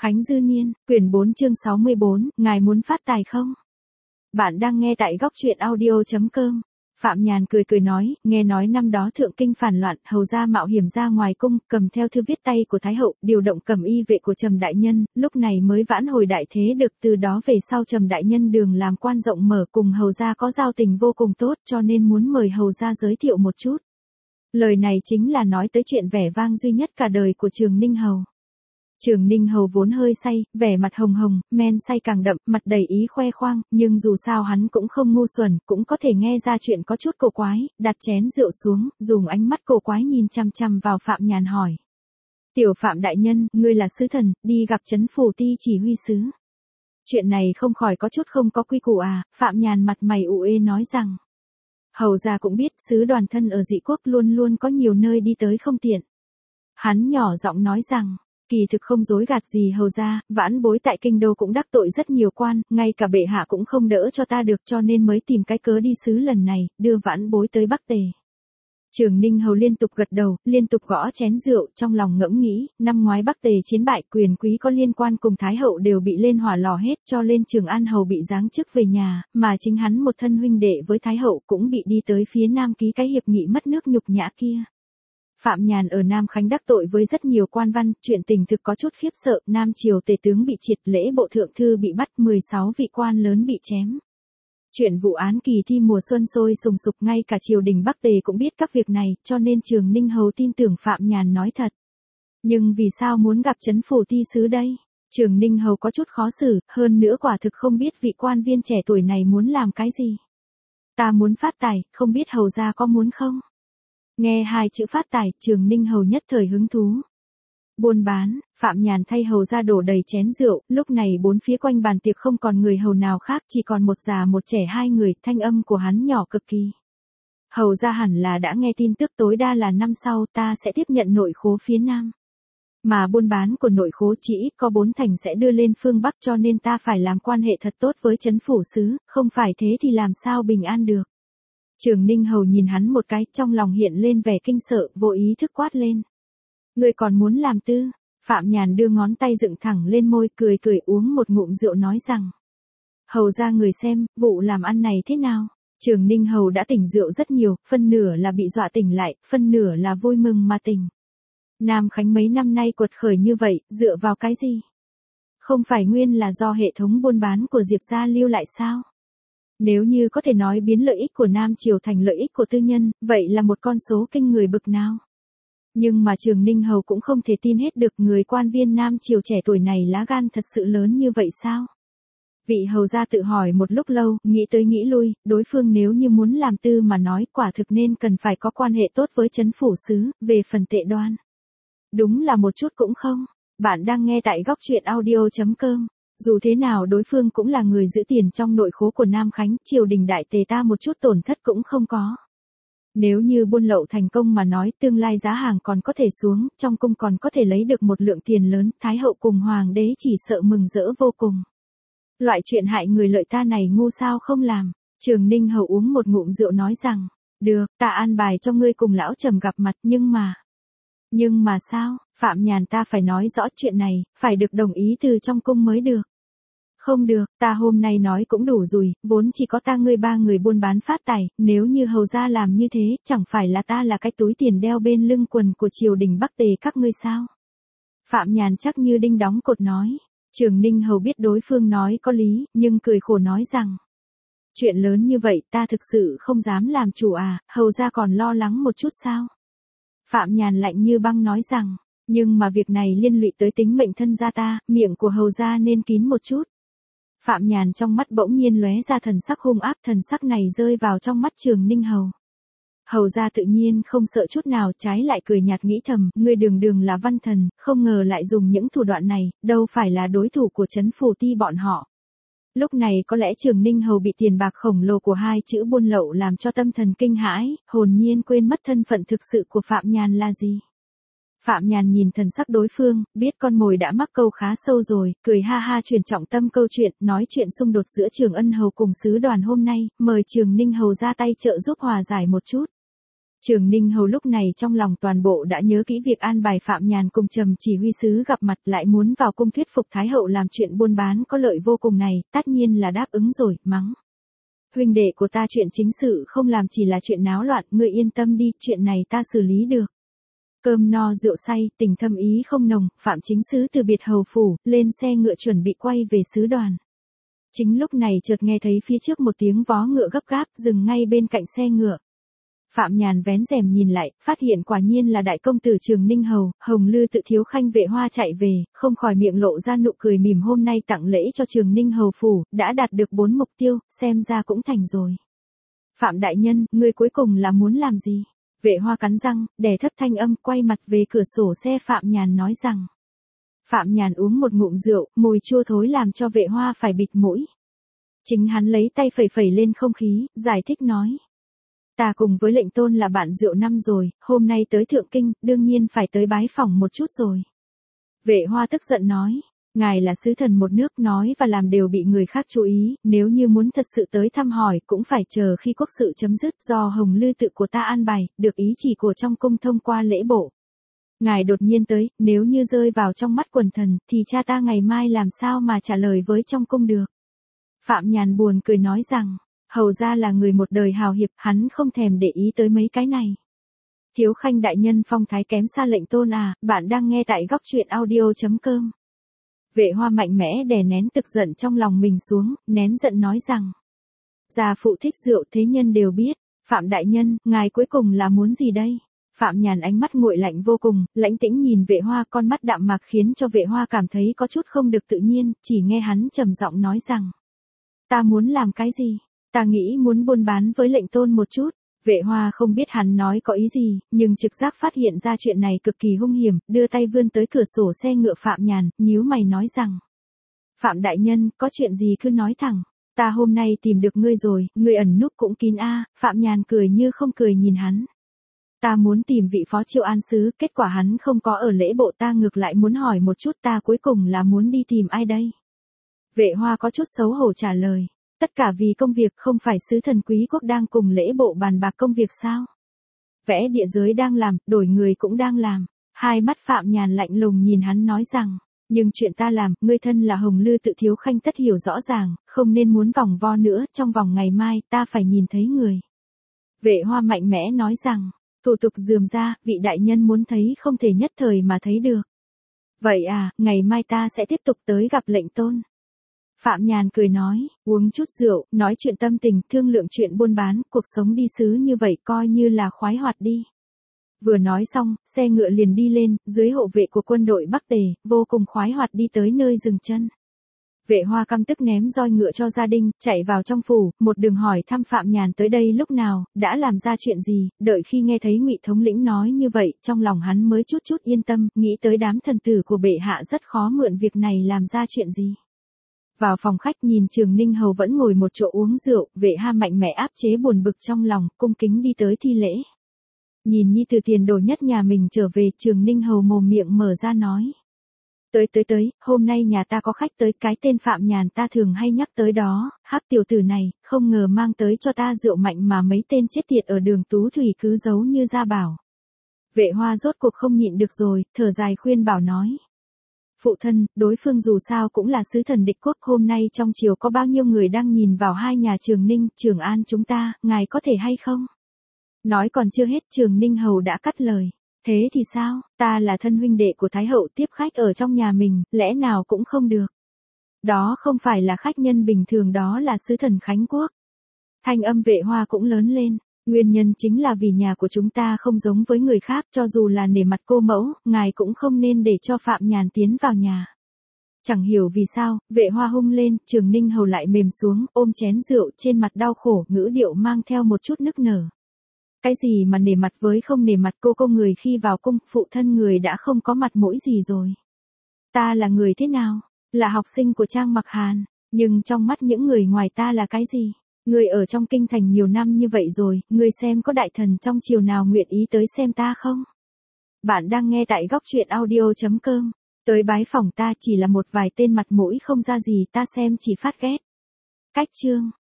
Khánh Dư Niên, quyển 4 chương 64, ngài muốn phát tài không? Bạn đang nghe tại góc truyện audio.com. Phạm Nhàn cười cười nói, nghe nói năm đó thượng kinh phản loạn, hầu gia mạo hiểm ra ngoài cung, cầm theo thư viết tay của Thái hậu, điều động cẩm y vệ của Trầm đại nhân, lúc này mới vãn hồi đại thế được. Từ đó về sau Trầm đại nhân đường làm quan rộng mở, cùng hầu gia có giao tình vô cùng tốt, cho nên muốn mời hầu gia giới thiệu một chút. Lời này chính là nói tới chuyện vẻ vang duy nhất cả đời của Trường Ninh hầu. Trường Ninh hầu vốn hơi say, vẻ mặt hồng hồng, men say càng đậm, mặt đầy ý khoe khoang, nhưng dù sao hắn cũng không ngu xuẩn, cũng có thể nghe ra chuyện có chút cổ quái, đặt chén rượu xuống, dùng ánh mắt cổ quái nhìn chằm chằm vào Phạm Nhàn hỏi. Tiểu Phạm đại nhân, ngươi là sứ thần, đi gặp trấn phủ ti chỉ huy sứ. Chuyện này không khỏi có chút không có quy củ à, Phạm Nhàn mặt mày ủ ê nói rằng. Hầu gia cũng biết, sứ đoàn thân ở dị quốc luôn luôn có nhiều nơi đi tới không tiện. Hắn nhỏ giọng nói rằng. Kỳ thực không dối gạt gì hầu gia, vãn bối tại kinh đô cũng đắc tội rất nhiều quan, ngay cả bệ hạ cũng không đỡ cho ta được, cho nên mới tìm cái cớ đi sứ lần này, đưa vãn bối tới Bắc Tề. Trường Ninh hầu liên tục gật đầu, liên tục gõ chén rượu, trong lòng ngẫm nghĩ, năm ngoái Bắc Tề chiến bại, quyền quý có liên quan cùng Thái hậu đều bị lên hỏa lò hết, cho lên Trường An hầu bị giáng chức về nhà, mà chính hắn một thân huynh đệ với Thái hậu cũng bị đi tới phía Nam ký cái hiệp nghị mất nước nhục nhã kia. Phạm Nhàn ở Nam Khánh đắc tội với rất nhiều quan văn, chuyện tình thực có chút khiếp sợ, Nam triều tề tướng bị triệt, lễ bộ thượng thư bị bắt, 16 vị quan lớn bị chém. Chuyện vụ án kỳ thi mùa xuân sôi sùng sục, ngay cả triều đình Bắc Tề cũng biết các việc này, cho nên Trường Ninh hầu tin tưởng Phạm Nhàn nói thật. Nhưng vì sao muốn gặp trấn phủ ti sứ đây? Trường Ninh hầu có chút khó xử, hơn nữa quả thực không biết vị quan viên trẻ tuổi này muốn làm cái gì. Ta muốn phát tài, không biết hầu gia có muốn không? Nghe hai chữ phát tài, Trường Ninh hầu nhất thời hứng thú. Buôn bán, Phạm Nhàn thay hầu ra đổ đầy chén rượu, lúc này bốn phía quanh bàn tiệc không còn người hầu nào khác, chỉ còn một già một trẻ hai người, thanh âm của hắn nhỏ cực kỳ. Hầu ra hẳn là đã nghe tin tức, tối đa là năm sau ta sẽ tiếp nhận nội khố phía Nam. Mà buôn bán của nội khố chỉ ít có 4 thành sẽ đưa lên phương Bắc, cho nên ta phải làm quan hệ thật tốt với trấn phủ sứ, không phải thế thì làm sao bình an được. Trường Ninh hầu nhìn hắn một cái, trong lòng hiện lên vẻ kinh sợ, vô ý thức quát lên. Ngươi còn muốn làm tư? Phạm Nhàn đưa ngón tay dựng thẳng lên môi, cười cười uống một ngụm rượu nói rằng. Hầu ra người xem, vụ làm ăn này thế nào? Trường Ninh hầu đã tỉnh rượu rất nhiều, phân nửa là bị dọa tỉnh lại, phân nửa là vui mừng mà tỉnh. Nam Khánh mấy năm nay quật khởi như vậy, dựa vào cái gì? Không phải nguyên là do hệ thống buôn bán của Diệp gia lưu lại sao? Nếu như có thể nói biến lợi ích của Nam triều thành lợi ích của tư nhân, vậy là một con số kinh người bực nào. Nhưng mà Trường Ninh hầu cũng không thể tin hết được, người quan viên Nam triều trẻ tuổi này lá gan thật sự lớn như vậy sao? Vị hầu gia tự hỏi một lúc lâu, nghĩ tới nghĩ lui, đối phương nếu như muốn làm tư mà nói, quả thực nên cần phải có quan hệ tốt với trấn phủ sứ, về phần tệ đoan. Đúng là một chút cũng không. Bạn đang nghe tại góc truyện audio.com. Dù thế nào đối phương cũng là người giữ tiền trong nội khố của Nam Khánh, triều đình đại tề ta một chút tổn thất cũng không có. Nếu như buôn lậu thành công mà nói, tương lai giá hàng còn có thể xuống, trong cung còn có thể lấy được một lượng tiền lớn, Thái hậu cùng Hoàng đế chỉ sợ mừng rỡ vô cùng. Loại chuyện hại người lợi ta này ngu sao không làm. Trường Ninh hầu uống một ngụm rượu nói rằng, được, ta an bài cho ngươi cùng lão Trầm gặp mặt, nhưng mà sao? Phạm Nhàn, ta phải nói rõ chuyện này, phải được đồng ý từ trong cung mới được. Không được, ta hôm nay nói cũng đủ rồi, vốn chỉ có ta ngươi 3 người buôn bán phát tài, nếu như hầu gia làm như thế, chẳng phải là ta là cái túi tiền đeo bên lưng quần của triều đình Bắc Tề các ngươi sao? Phạm Nhàn chắc như đinh đóng cột nói. Trường Ninh hầu biết đối phương nói có lý, nhưng cười khổ nói rằng. Chuyện lớn như vậy ta thực sự không dám làm chủ à, hầu gia còn lo lắng một chút sao? Phạm Nhàn lạnh như băng nói rằng, nhưng mà việc này liên lụy tới tính mệnh thân gia ta, miệng của hầu gia nên kín một chút. Phạm Nhàn trong mắt bỗng nhiên lóe ra thần sắc hung ác, thần sắc này rơi vào trong mắt Trường Ninh hầu. Hầu gia tự nhiên không sợ chút nào, trái lại cười nhạt nghĩ thầm, ngươi đường đường là văn thần, không ngờ lại dùng những thủ đoạn này, đâu phải là đối thủ của trấn phủ ti bọn họ. Lúc này có lẽ Trường Ninh hầu bị tiền bạc khổng lồ của hai chữ buôn lậu làm cho tâm thần kinh hãi, hồn nhiên quên mất thân phận thực sự của Phạm Nhàn là gì. Phạm Nhàn nhìn thần sắc đối phương, biết con mồi đã mắc câu khá sâu rồi, cười ha ha chuyển trọng tâm câu chuyện, nói chuyện xung đột giữa Trường Ân hầu cùng sứ đoàn hôm nay, mời Trường Ninh hầu ra tay trợ giúp hòa giải một chút. Trường Ninh Hầu lúc này trong lòng toàn bộ đã nhớ kỹ việc an bài Phạm Nhàn cùng Trầm chỉ huy sứ gặp mặt, lại muốn vào cung thuyết phục Thái hậu làm chuyện buôn bán có lợi vô cùng này, tất nhiên là đáp ứng rồi, mắng. Huynh đệ của ta chuyện chính sự không làm, chỉ là chuyện náo loạn, ngươi yên tâm đi, chuyện này ta xử lý được. Cơm no rượu say, tình thâm ý không nồng, Phạm chính sứ từ biệt hầu phủ, lên xe ngựa chuẩn bị quay về sứ đoàn. Chính lúc này chợt nghe thấy phía trước một tiếng vó ngựa gấp gáp, dừng ngay bên cạnh xe ngựa. Phạm Nhàn vén rèm nhìn lại, phát hiện quả nhiên là đại công tử Trường Ninh Hầu, Hồng Lư Tự thiếu khanh Vệ Hoa chạy về, không khỏi miệng lộ ra nụ cười mỉm, hôm nay tặng lễ cho Trường Ninh Hầu phủ, đã đạt được 4 mục tiêu, xem ra cũng thành rồi. Phạm đại nhân, ngươi cuối cùng là muốn làm gì? Vệ Hoa cắn răng, đè thấp thanh âm, quay mặt về cửa sổ xe Phạm Nhàn nói rằng. Phạm Nhàn uống một ngụm rượu, mùi chua thối làm cho Vệ Hoa phải bịt mũi. Chính hắn lấy tay phẩy phẩy lên không khí, giải thích nói. Ta cùng với lệnh tôn là bạn rượu năm rồi, hôm nay tới Thượng Kinh, đương nhiên phải tới bái phỏng một chút rồi. Vệ Hoa tức giận nói, ngài là sứ thần một nước, nói và làm đều bị người khác chú ý, nếu như muốn thật sự tới thăm hỏi cũng phải chờ khi quốc sự chấm dứt, do Hồng Lư Tự của ta an bài, được ý chỉ của trong cung thông qua lễ bộ. Ngài đột nhiên tới, nếu như rơi vào trong mắt quần thần, thì cha ta ngày mai làm sao mà trả lời với trong cung được. Phạm Nhàn buồn cười nói rằng, hầu ra là người một đời hào hiệp, hắn không thèm để ý tới mấy cái này. Thiếu khanh đại nhân phong thái kém xa lệnh tôn à, bạn đang nghe tại góc truyện audio.com. Vệ Hoa mạnh mẽ đè nén tức giận trong lòng mình xuống, nén giận nói rằng. Gia phụ thích rượu thế nhân đều biết, Phạm đại nhân, ngài cuối cùng là muốn gì đây? Phạm Nhàn ánh mắt nguội lạnh vô cùng, lãnh tĩnh nhìn Vệ Hoa, con mắt đạm mạc khiến cho Vệ Hoa cảm thấy có chút không được tự nhiên, chỉ nghe hắn trầm giọng nói rằng. Ta muốn làm cái gì? Ta nghĩ muốn buôn bán với lệnh tôn một chút. Vệ Hoa không biết hắn nói có ý gì, nhưng trực giác phát hiện ra chuyện này cực kỳ hung hiểm, đưa tay vươn tới cửa sổ xe ngựa Phạm Nhàn, nhíu mày nói rằng. Phạm đại nhân, có chuyện gì cứ nói thẳng, ta hôm nay tìm được ngươi rồi, ngươi ẩn núp cũng kín a. Phạm Nhàn cười như không cười nhìn hắn. Ta muốn tìm vị phó Triệu An sứ, kết quả hắn không có ở lễ bộ, ta ngược lại muốn hỏi một chút, ta cuối cùng là muốn đi tìm ai đây? Vệ Hoa có chút xấu hổ trả lời. Tất cả vì công việc, không phải sứ thần quý quốc đang cùng lễ bộ bàn bạc công việc sao? Vẽ địa giới đang làm, đổi người cũng đang làm. Hai mắt Phạm Nhàn lạnh lùng nhìn hắn nói rằng, nhưng chuyện ta làm, ngươi thân là Hồng Lư Tự thiếu khanh tất hiểu rõ ràng, không nên muốn vòng vo nữa, trong vòng ngày mai, ta phải nhìn thấy người. Vệ Hoa mạnh mẽ nói rằng, thủ tục rườm ra, vị đại nhân muốn thấy không thể nhất thời mà thấy được. Vậy à, ngày mai ta sẽ tiếp tục tới gặp lệnh tôn. Phạm Nhàn cười nói, uống chút rượu, nói chuyện tâm tình, thương lượng chuyện buôn bán, cuộc sống đi sứ như vậy coi như là khoái hoạt đi. Vừa nói xong, xe ngựa liền đi lên, dưới hộ vệ của quân đội Bắc Tề, vô cùng khoái hoạt đi tới nơi dừng chân. Vệ Hoa căm tức ném roi ngựa cho gia đình, chạy vào trong phủ, một đường hỏi thăm Phạm Nhàn tới đây lúc nào, đã làm ra chuyện gì, đợi khi nghe thấy Ngụy thống lĩnh nói như vậy, trong lòng hắn mới chút chút yên tâm, nghĩ tới đám thần tử của bệ hạ rất khó mượn việc này làm ra chuyện gì. Vào phòng khách nhìn Trường Ninh Hầu vẫn ngồi một chỗ uống rượu, Vệ Hoa mạnh mẽ áp chế buồn bực trong lòng, cung kính đi tới thi lễ. Nhìn nhi tử tiền đồ nhất nhà mình trở về, Trường Ninh Hầu mồm miệng mở ra nói. Tới, hôm nay nhà ta có khách tới, cái tên Phạm Nhàn ta thường hay nhắc tới đó, hắc tiểu tử này, không ngờ mang tới cho ta rượu mạnh mà mấy tên chết tiệt ở đường Tú Thủy cứ giấu như ra bảo. Vệ Hoa rốt cuộc không nhịn được rồi, thở dài khuyên bảo nói. Phụ thân, đối phương dù sao cũng là sứ thần địch quốc, hôm nay trong triều có bao nhiêu người đang nhìn vào hai nhà Trường Ninh, Trường An chúng ta, ngài có thể hay không? Nói còn chưa hết, Trường Ninh Hầu đã cắt lời. Thế thì sao, ta là thân huynh đệ của Thái hậu, tiếp khách ở trong nhà mình, lẽ nào cũng không được. Đó không phải là khách nhân bình thường, đó là sứ thần Khánh Quốc. Thanh âm Vệ Hoa cũng lớn lên. Nguyên nhân chính là vì nhà của chúng ta không giống với người khác, cho dù là nể mặt cô mẫu, ngài cũng không nên để cho Phạm Nhàn tiến vào nhà. Chẳng hiểu vì sao, Vệ Hoa hung lên, Trường Ninh Hầu lại mềm xuống, ôm chén rượu trên mặt đau khổ, ngữ điệu mang theo một chút nức nở. Cái gì mà nể mặt với không nể mặt, cô người khi vào cung, phụ thân người đã không có mặt mũi gì rồi. Ta là người thế nào? Là học sinh của Trang Mặc Hàn, nhưng trong mắt những người ngoài ta là cái gì? Người ở trong kinh thành nhiều năm như vậy rồi, người xem có đại thần trong triều nào nguyện ý tới xem ta không? Bạn đang nghe tại góc truyện audio.com. Tới bái phỏng ta chỉ là một vài tên mặt mũi không ra gì, ta xem chỉ phát ghét. Cách chương